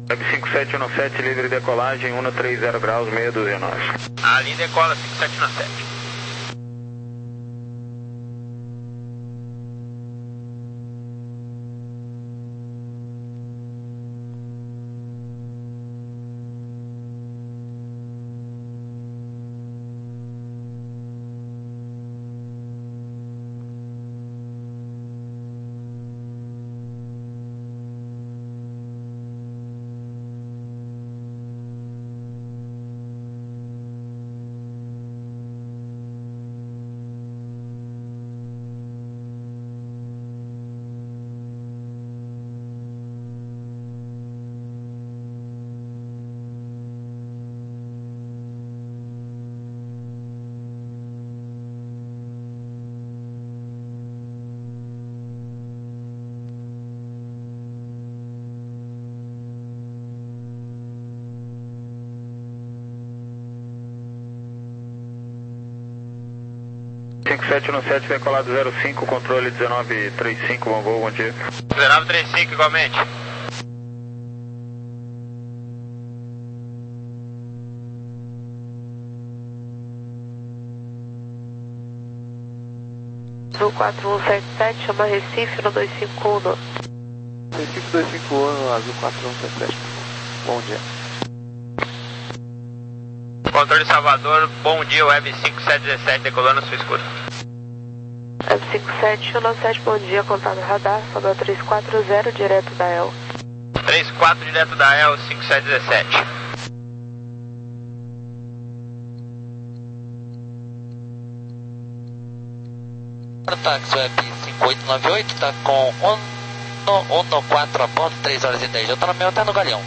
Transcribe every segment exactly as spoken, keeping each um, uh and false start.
Web cinco sete um sete, livre decolagem, um três zero graus, meia dúzia nós. Ali decola cinco sete um sete. cinco sete um sete, decolado zero cinco, controle dezenove trinta e cinco, bom voo, bom dia. dezenove trinta e cinco igualmente. No quatro um sete sete, chama Recife no dois cinco um. Recife dois cinco um, azul quatro um sete sete. Bom dia. Controle Salvador, bom dia, Web cinco sete um sete, decolando sua escuta. Web cinco sete um sete, bom dia, contato radar, Salvador três quatro zero, direto da E L. três quatro, direto da E L, cinco sete um sete. Táxi Web cinco oito nove oito, tá com um no quatro a bordo, três horas e dez. Eu tô no meu, tá no Galeão.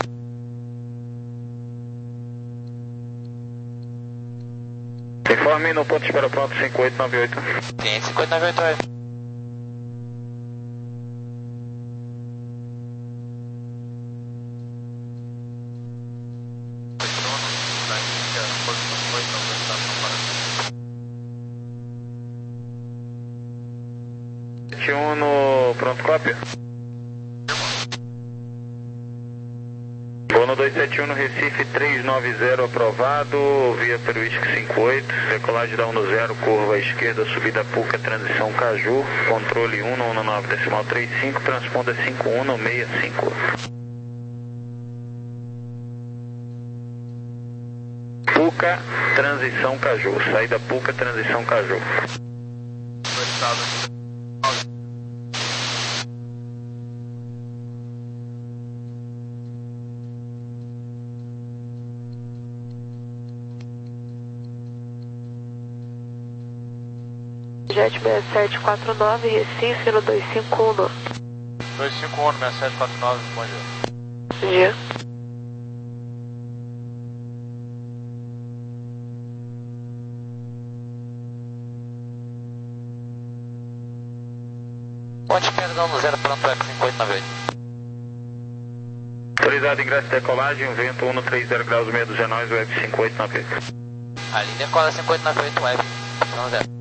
Informe no ponto de espera pronto cinco oito nove oito. Sim, cinco oito nove oito é. sete um no pronto cópia. Voo no dois sete um no Recife três nove zero aprovado, via pelo Whisky cinco oito, decolagem da um no zero, curva à esquerda, subida Puca, transição Caju, controle um no um nove decimal trinta e cinco, transponda cinco um no sessenta e cinco. Puca, transição Caju, saída Puca, transição Caju. Jet seis sete quatro nove, Recife no dois cinco um. dois cinco um, seis sete quatro nove, bom dia. Bom dia. Ponte perdão no zero, pronto, Web cinco oito nove oito. Autorizado ingresso e decolagem, vento um três zero graus, meia dúzia nós, Web cinco oito nove oito. Ali decola cinco oito nove oito, Web zero.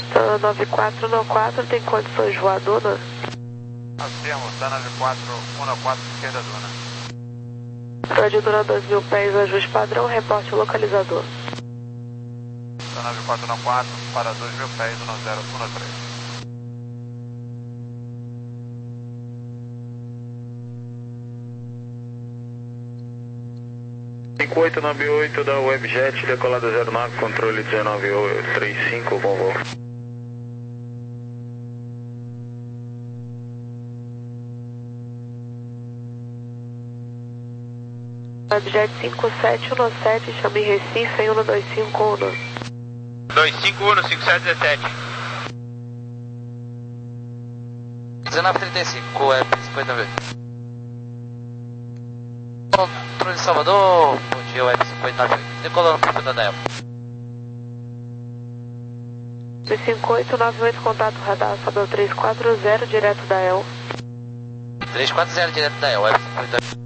Tá nove quatro um quatro, tem condições de voar duna? Afirmo, tá nove quatro um quatro, esquerda duna. Rádio duna dois mil pés, ajuste padrão, reporte localizador. Tá nove quatro um quatro, para dois mil pés, um zero um três. cinco oito nove oito da Webjet, decolada zero nove, controle dezenove trinta e cinco, bom voo. Webjet cinco sete um sete, chame Recife em um dois cinco um. dois cinco um, cinco sete um sete. dezenove trinta e cinco, Web cinquenta V. Controle de Salvador, bom dia, Web cinquenta e nove, decolando para o da Daniel. cinco oito nove oito, contato radar, Sabel três quatro zero, direto da E L. três quatro zero, direto da E L, Web cinquenta e nove.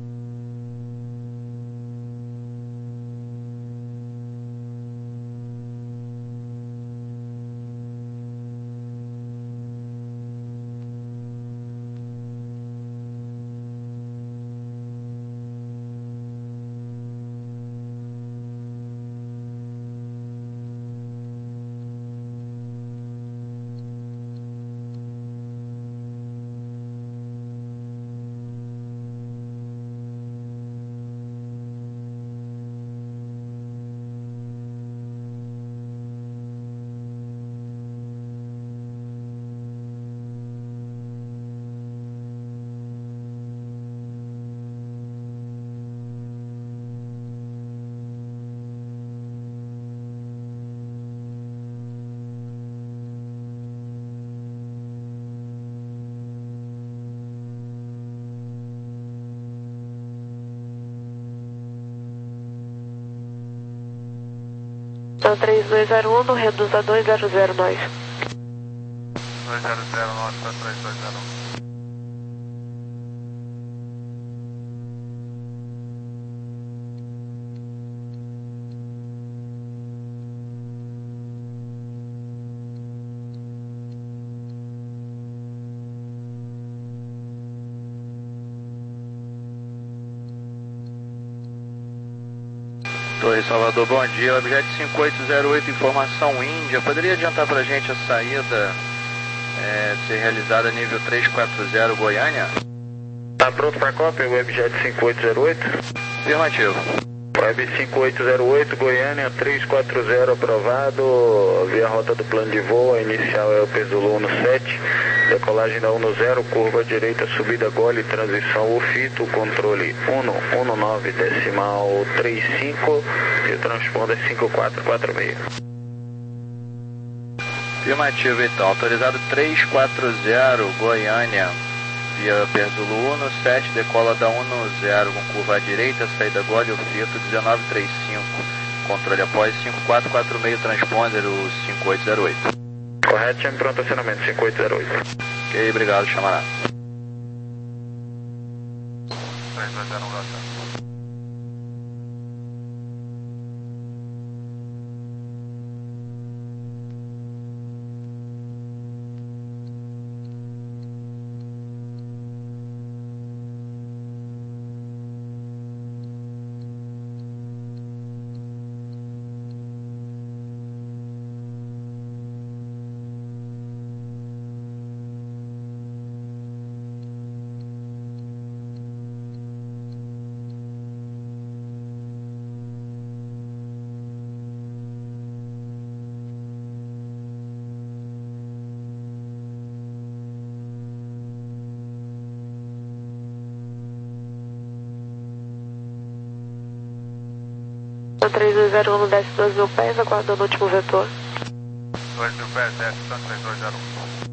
Então três dois zero um, no reduza dois zero zero nós. dois zero zero nove para três dois zero um. Torre Salvador, bom dia. Objeto cinco oito zero oito, informação Índia. Poderia adiantar para a gente a saída é, ser realizada nível três quatro zero Goiânia? Tá pronto para cópia, Webjet cinco oito zero oito? Afirmativo. Web cinco oito zero oito, Goiânia três quatro zero, aprovado. Via rota do plano de voo, a inicial é o Pesulo um sete. Decolagem da um zero, curva direita, subida gole, transição UFITO, controle um um nove decimal trinta e cinco e o transponder cinco quatro quatro seis. Afirmativo, então. Autorizado três quatro zero, Goiânia, via Pesulo um sete, decola da um zero com curva à direita, saída gole, UFITO dezenove trinta e cinco. Controle após cinco quatro quatro seis, transponder o cinco oito zero oito. Correto, chame pronto acionamento cinco oito zero oito. Ok, obrigado, chamará. três dois zero um, três dois zero um, desce dois mil pés, aguardando o último vetor. dois mil pés, desce, três dois zero um.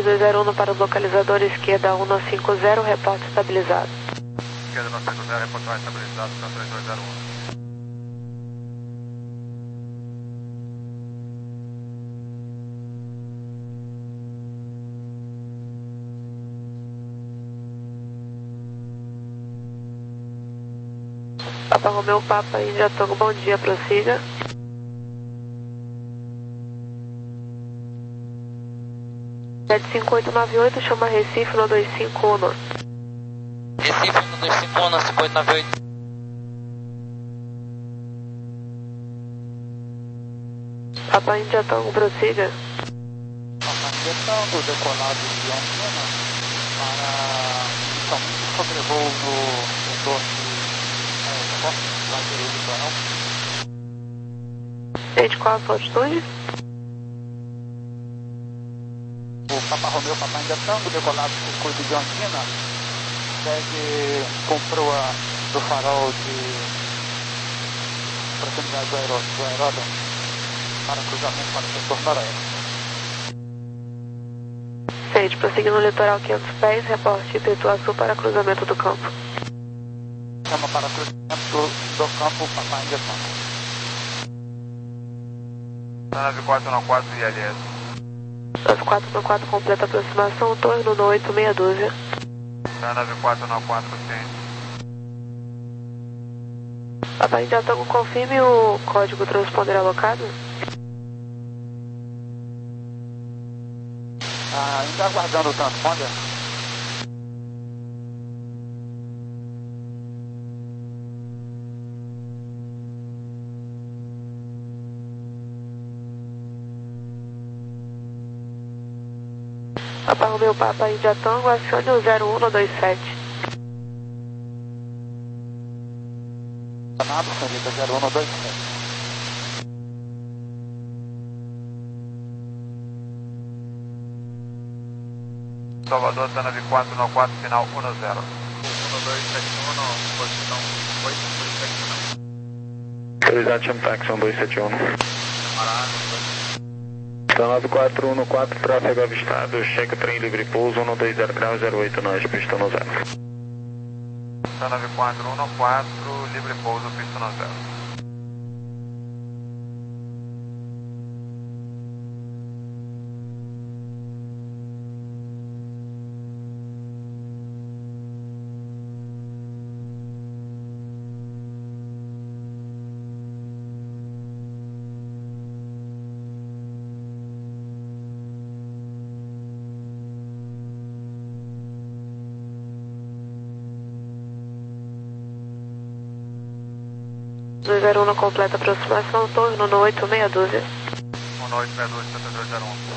dois zero um para o localizador esquerda um cinco zero, reporte estabilizado. Esquerda um cinco zero, reportar estabilizado para três dois zero um. Papa Romeu, Papa Índia Tango, bom dia, prossiga. sete cinco oito nove oito, chama Recife no dois cinco um. Recife no dois cinco um, cinco oito nove oito. Papa Índia Tango, prossiga. Papa Índia Tango, decolado de Londrina para inicialmente sobrevoo no setor de litoral. Gente, qual a sua altitude? O Papa Romeu, Papa Índia Tango, decolado do circuito de Ondina, segue com proa do farol de proximidade do, aeró, do aeródromo para cruzamento para o setor noroeste. Gente, prosseguindo no litoral quinhentos pés, reporte Pituaçu para cruzamento do campo. Chama para cruzamento do campo Papa Índia Tango. nove quatro nove quatro I L S. nove quatro nove quatro completa aproximação, torno no oito meia dúzia. nove quatro nove quatro, sim. Papa Índia Tango, confirme o código transponder alocado. Ah, ainda aguardando o transponder. Papa Romeu, Papa Índia Tango, acione o zero um no dois sete. Nada, senhorita, zero um no dois sete. Salvador, nove quatro nove quatro, final um zero. um dois sete um, posição oito dois sete um. Autorizado, táxi um dois sete um. Camarada, nove quatro um quatro, tráfego avistado, cheque trem livre pouso, um dois zero grau zero oito nós, pista no zero. nove quatro um quatro, livre pouso, pista no zero. dois zero um na completa aproximação, torno no oito meia dúzia. um oito seis dois, sete dois zero um.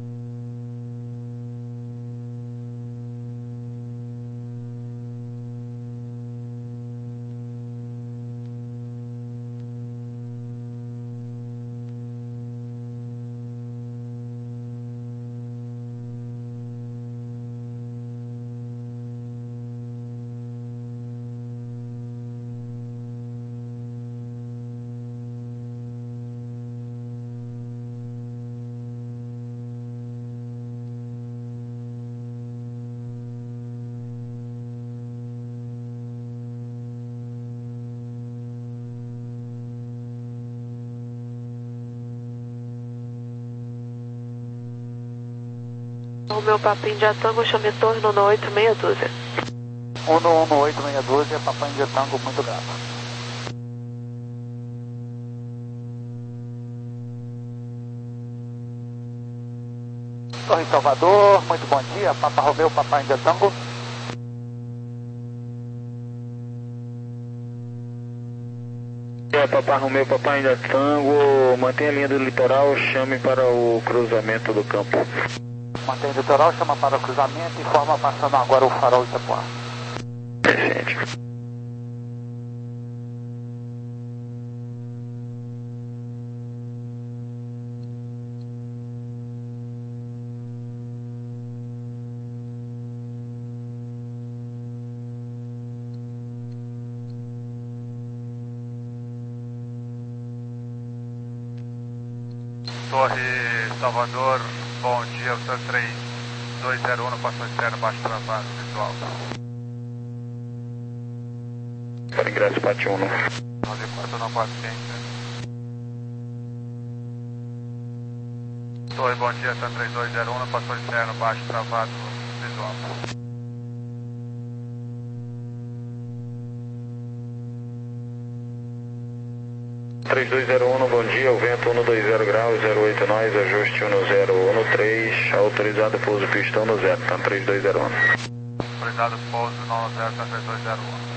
Romeu, Papa Índia Tango, chame torno no oito meia dúzia. um no um no oito meia dúzia, Papa Índia Tango, muito grato. Torre Salvador, muito bom dia, Papa Romeu, Papa Índia Tango. É, Papa Romeu, Papa Índia Tango, mantenha a linha do litoral, chame para o cruzamento do campo. Mantém o litoral, chama para o cruzamento e forma passando agora o farol de Itapuã. Perfeito. Torre Salvador, bom dia, o seu três dois zero um, passou externo, baixo travado, visual. Para ingresso, Pátio um. nove quatro nove quatro, quente. Oi, bom dia, Santa três dois zero um, passou externo, baixo travado, visual. três dois zero um, bom dia, o vento um dois zero graus, zero oito nós, ajuste um zero um três, autorizado pouso pista um zero, tá três dois zero um. Autorizado pouso um zero, tá três dois zero um.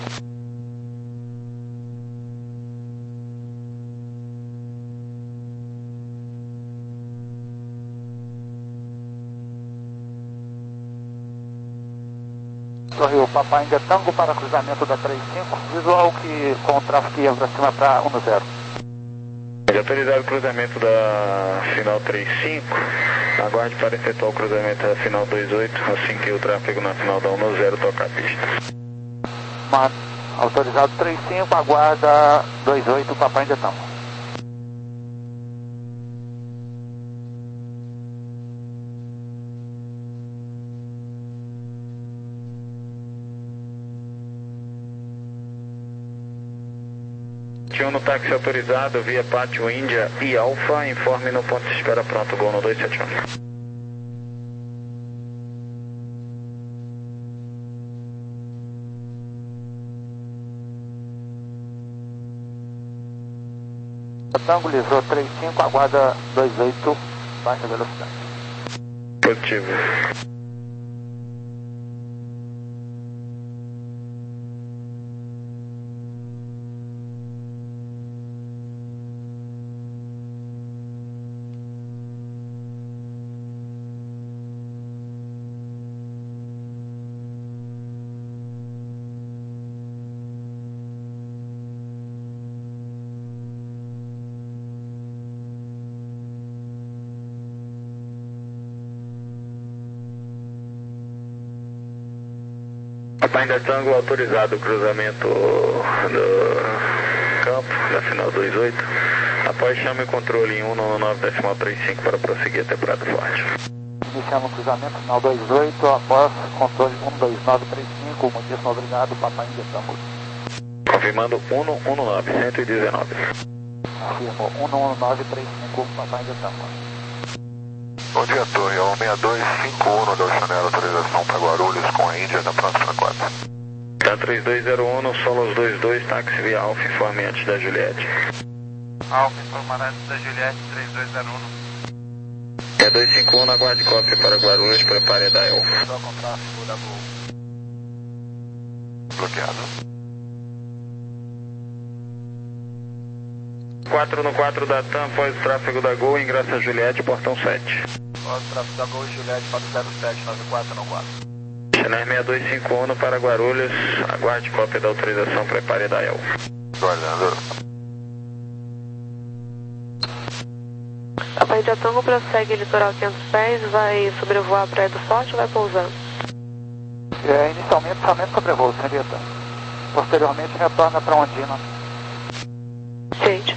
Rio Papai India Tango para cruzamento da trinta e cinco, visual que com o tráfego que ia para cima para um zero. Autorizado o cruzamento da final trinta e cinco, aguarde para efetuar o cruzamento da final vinte e oito, assim que o tráfego na final da um zero tocar a pista. Mano, autorizado trinta e cinco, aguarda vinte e oito, Papai India Tango. no táxi autorizado via Pátio Índia e Alfa, informe no ponto de espera pronto, Gol no dois sete um. Tango livrou trinta e cinco, aguarda vinte e oito, baixa velocidade. Positivo. Papai India Tango autorizado o cruzamento do campo da final vinte e oito. Após chame o controle em cento e nove decimal trinta e cinco para prosseguir até Prado Forte. Iniciamos o cruzamento final vinte e oito, após controle cento e dois nove três cinco, muitíssimo obrigado, Papai India Tango. Confirmando cento e nove, cento e dezenove. Confirmo, cento e nove três cinco, Papai India Tango. Bom dia, Torre, é um seis dois cinco um da Chanel, autorização para Guarulhos com a Índia na próxima quadra. Tá três dois zero um, Solos dois dois, táxi via Alfa, informe antes da Juliette. Alfa, informar antes da Juliette, três dois zero um. É dois cinco um, aguarde cópia para Guarulhos, prepare a dial. Só com tráfego da Gol. Bloqueado. quatro no quatro da TAM, após o tráfego da Gol, ingressa a Juliette, portão sete. Após o tráfego da Gol e Juliette para o zero sete nove quatro nove quatro. Chanel seis dois cinco um para Guarulhos, aguarde cópia da autorização, prepare a dial. Guardando. Papai India Tango prossegue litoral quinhentos pés, vai sobrevoar a Praia do Forte ou vai pousando? É, inicialmente somente sobrevoo, senhorita. Posteriormente retorna para Ondina. Gente.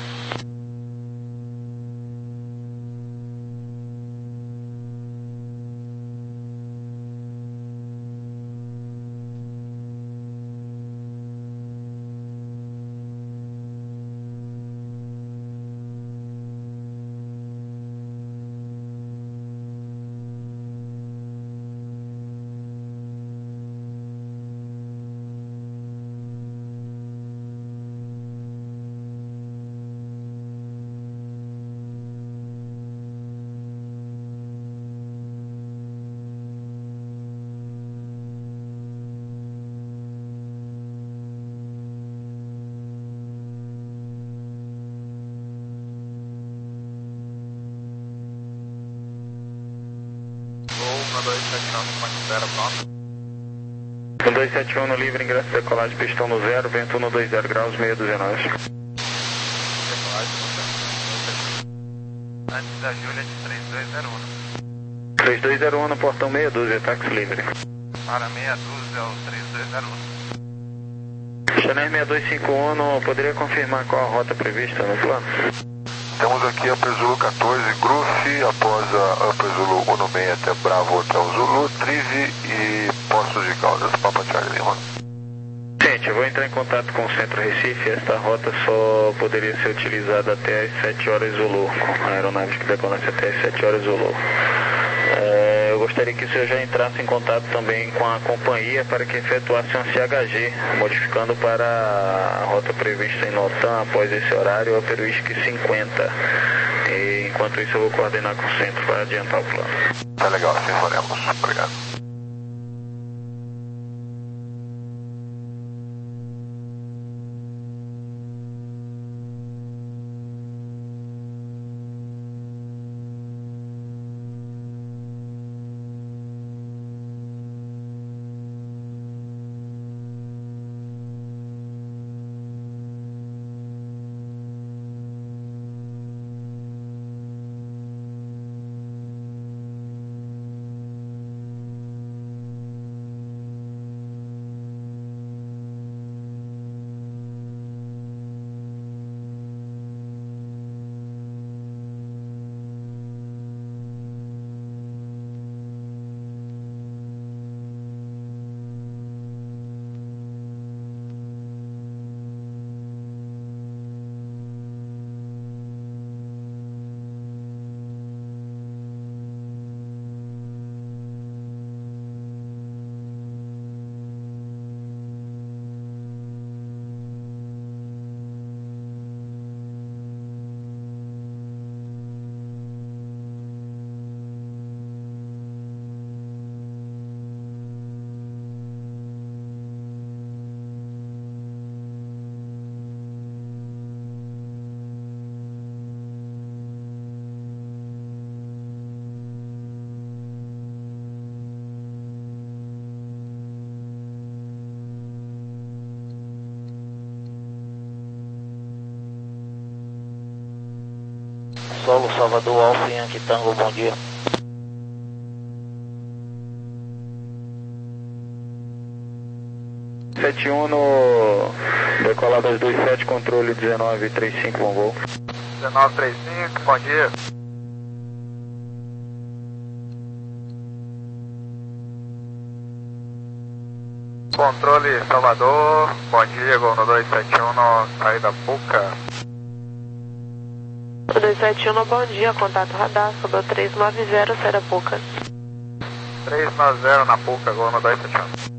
um dois sete um no livre, ingresso de decolagem, pistão no zero, vento um dois zero graus, meia dúzia nós. Antes da Juliette, três dois zero um. três dois zero um no portão meia dúzia, táxi livre. Para meia dúzia, o três dois zero um. Chanel seis dois cinco um, poderia confirmar qual a rota prevista no plano? Temos aqui a Upper Zulu quatorze, Groove, após a Upper Zulu um seis até Bravo Hotel Zulu, Trive e Poços de Caldas, Papa Charlie Lima. Gente, eu vou entrar em contato com o Centro Recife. Esta rota só poderia ser utilizada até as sete horas Zulu, com aeronaves que decolassem até as sete horas Zulu. É, eu gostaria que o senhor já entrasse em contato também com a companhia para que efetuasse um C H G, modificando para a rota prevista em Notan após esse horário, Upper Whisky cinquenta. E, enquanto isso, eu vou coordenar com o centro para adiantar o plano. Tá legal, assim faremos. Obrigado. Solo Salvador, Alfa Yankee Tango, bom dia. sete um no decolado às dois sete, controle dezenove trinta e cinco, bom voo. dezenove trinta e cinco, bom dia. Controle Salvador, bom dia, gol no dois sete um, no saída Puca. dois sete um, bom dia, contato radar, sobrou três nove zero, saída Puca. três nove zero na Puca, gol no dois sete um.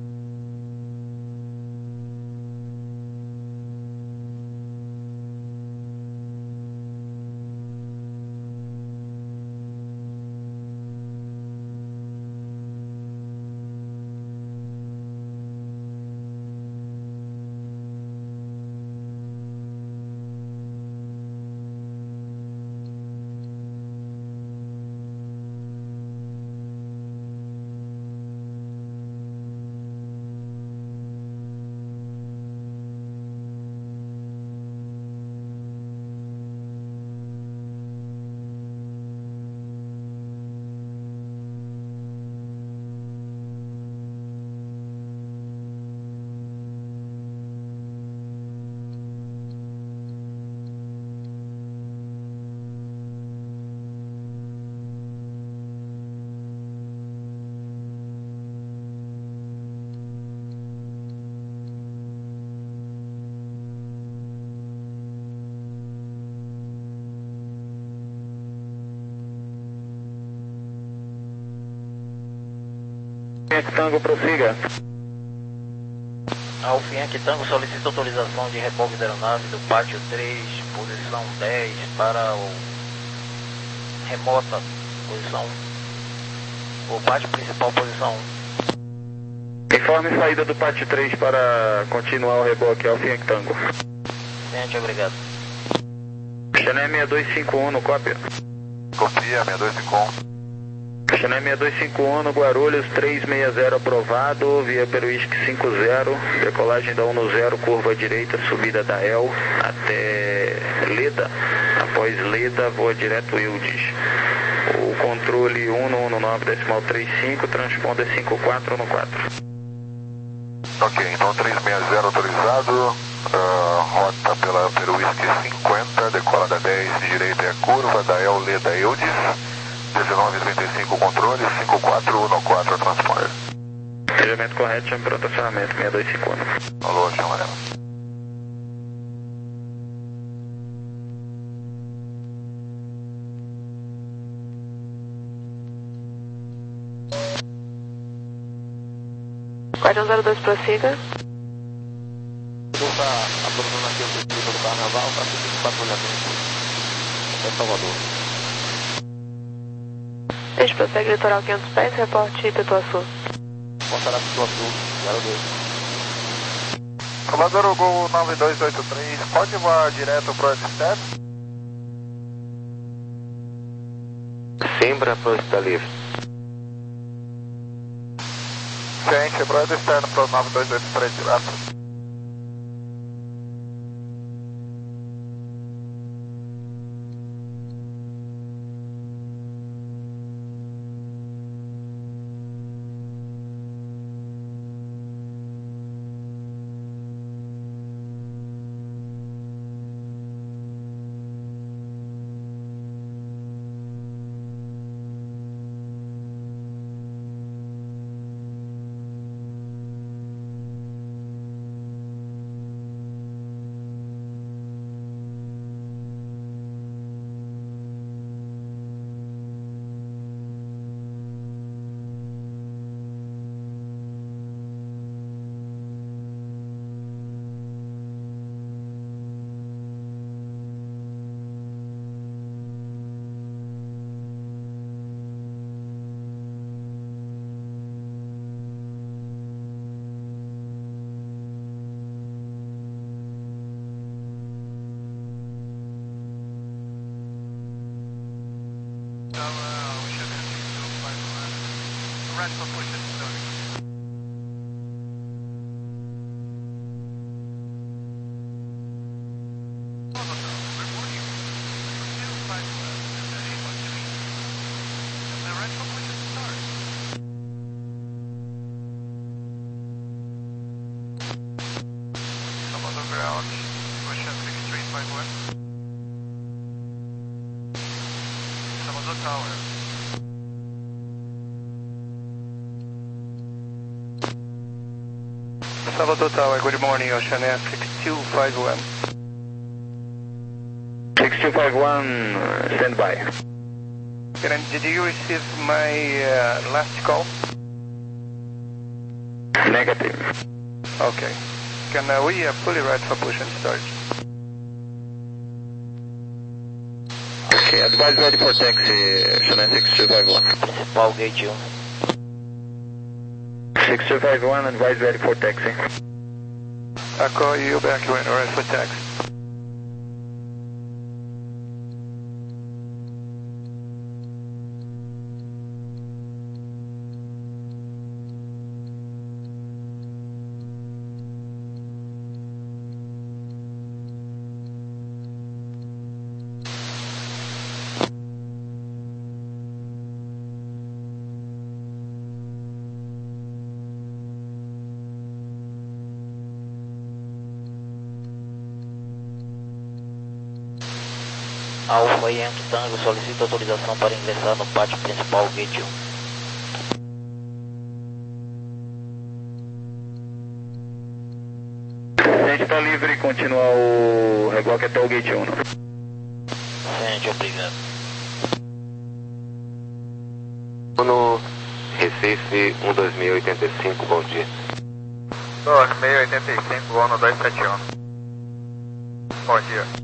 Tango, prossiga. Alfa Yankee Tango solicita autorização de repouso da aeronave do pátio três, posição dez, para o remota, posição um. O pátio principal, posição um. Informe saída do pátio três para continuar o reboque, Alfa Yankee Tango. Gente, obrigado. Chané seis dois cinco um no cópia. Copia, seis dois cinco um. Chané seis dois cinco um no Guarulhos, três seis zero aprovado, via Peruísque cinco zero, decolagem da um zero, curva direita, subida da El até Leda, após Leda, voa direto Ildes. O controle um um nove decimal trinta e cinco, transponder cinco quatro no quatro. Ok, então três seis zero autorizado, uh, rota pela Peruísque cinquenta, decolagem decola da dez, direita é a curva da Euleda Eudes, dezenove trinta e cinco controle, cinco quatro um quatro transponder. Treinamento correto, chame pronto acionamento, seis dois cinco um. Alô, chama amarelo. Guardião zero dois, prossiga. Estou abordando aqui o circuito do Carnaval para seguir o patrulhamento em Salvador. Deixe prossegue litoral quinhentos pés, reporte Pituaçu. Portará Pituaçu, zero dois. Salvador Gol nove dois oito três, pode voar direto para o externo? Simbra, para está livre. Gente, para o externo para o nove dois oito três direto. Salvador Tower, good morning, Ocean Air six two five one. six two five one, stand by. And did you receive my uh, last call? Negative. Okay. Can uh, we uh, fully right for push and start? Okay, advise ready for taxi, Ocean Air six two five one. Principal gate um. six two five one, advise ready for taxi. I'll call you back when we're ready for taxi. Alfa Yankee Tango solicita autorização para ingressar no pátio principal gate um. A gente está livre e continuar o reboque até o gate um, não? Gente, obrigado. No Recife um dois mil e oitenta e cinco, bom dia. dois mil e oitenta e cinco, voo no dois sete um. Bom dia.